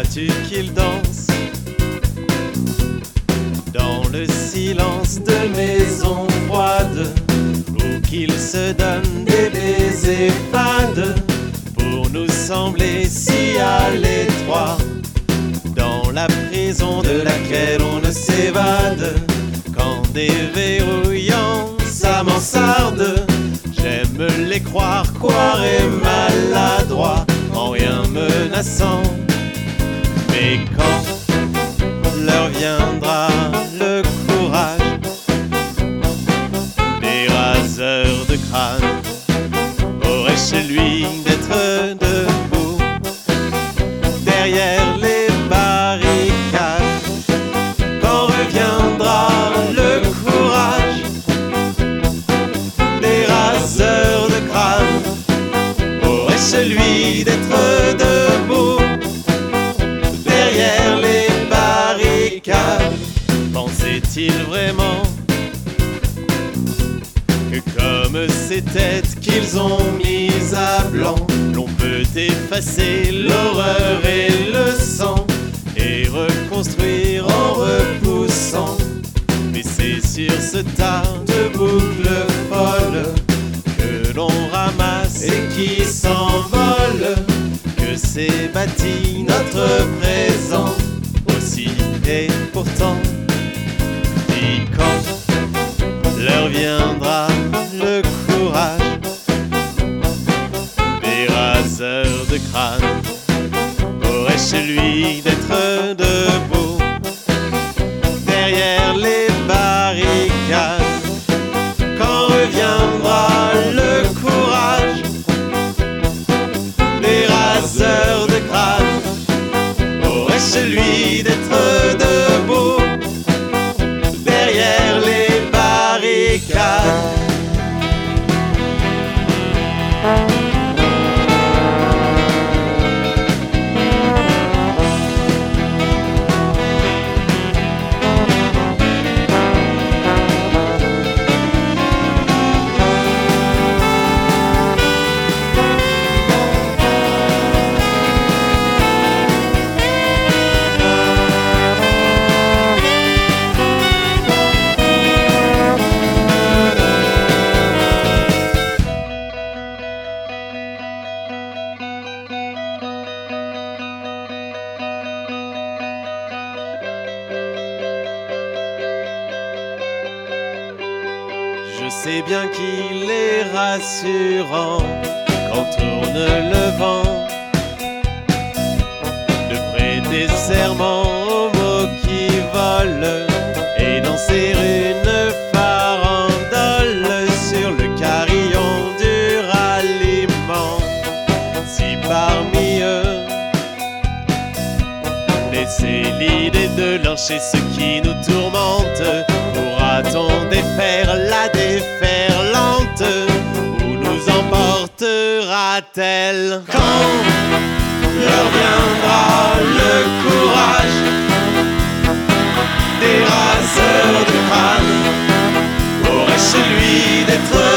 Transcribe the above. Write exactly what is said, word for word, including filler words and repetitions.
veux-tu qu'il danse dans le silence de maisons froides, ou qu'il se donne des baisers fades pour nous sembler si à l'étroit dans la prison de laquelle on ne s'évade qu'en déverrouillant sa mansarde. J'aime les croire, croire et maladroits, en rien menaçant. Mais quand leur viendra le courage des raseurs de crâne, aurait chez lui d'être debout derrière les barricades. Quand reviendra le courage des raseurs de crâne, aurait chez lui d'être debout derrière les barricades. Pensait-il vraiment que comme ces têtes qu'ils ont mises à blanc, l'on peut effacer l'horreur et le sang et reconstruire en repoussant? Mais c'est sur ce tas de boucles folles que l'on ramasse et qui s'envolent que s'est bâti notre présent aussi. Et pourtant, et quand leur viendra le courage des raseurs de crâne, aurait chez lui d'être debout derrière les barricades. Quand reviendra le courage des raseurs de crâne, aurait chez lui d'être debout derrière les barricades. Je sais bien qu'il est rassurant quand tourne le vent de prêter serment aux mots qui volent et danser une farandole sur le carillon du ralliement. Si parmi eux laisser l'idée de lyncher ce qui nous tourmente, pourra-t-on défaire la déferlante, où nous emportera-t-elle? Quand leur viendra le courage des raseurs de crâne, aurait chez lui d'être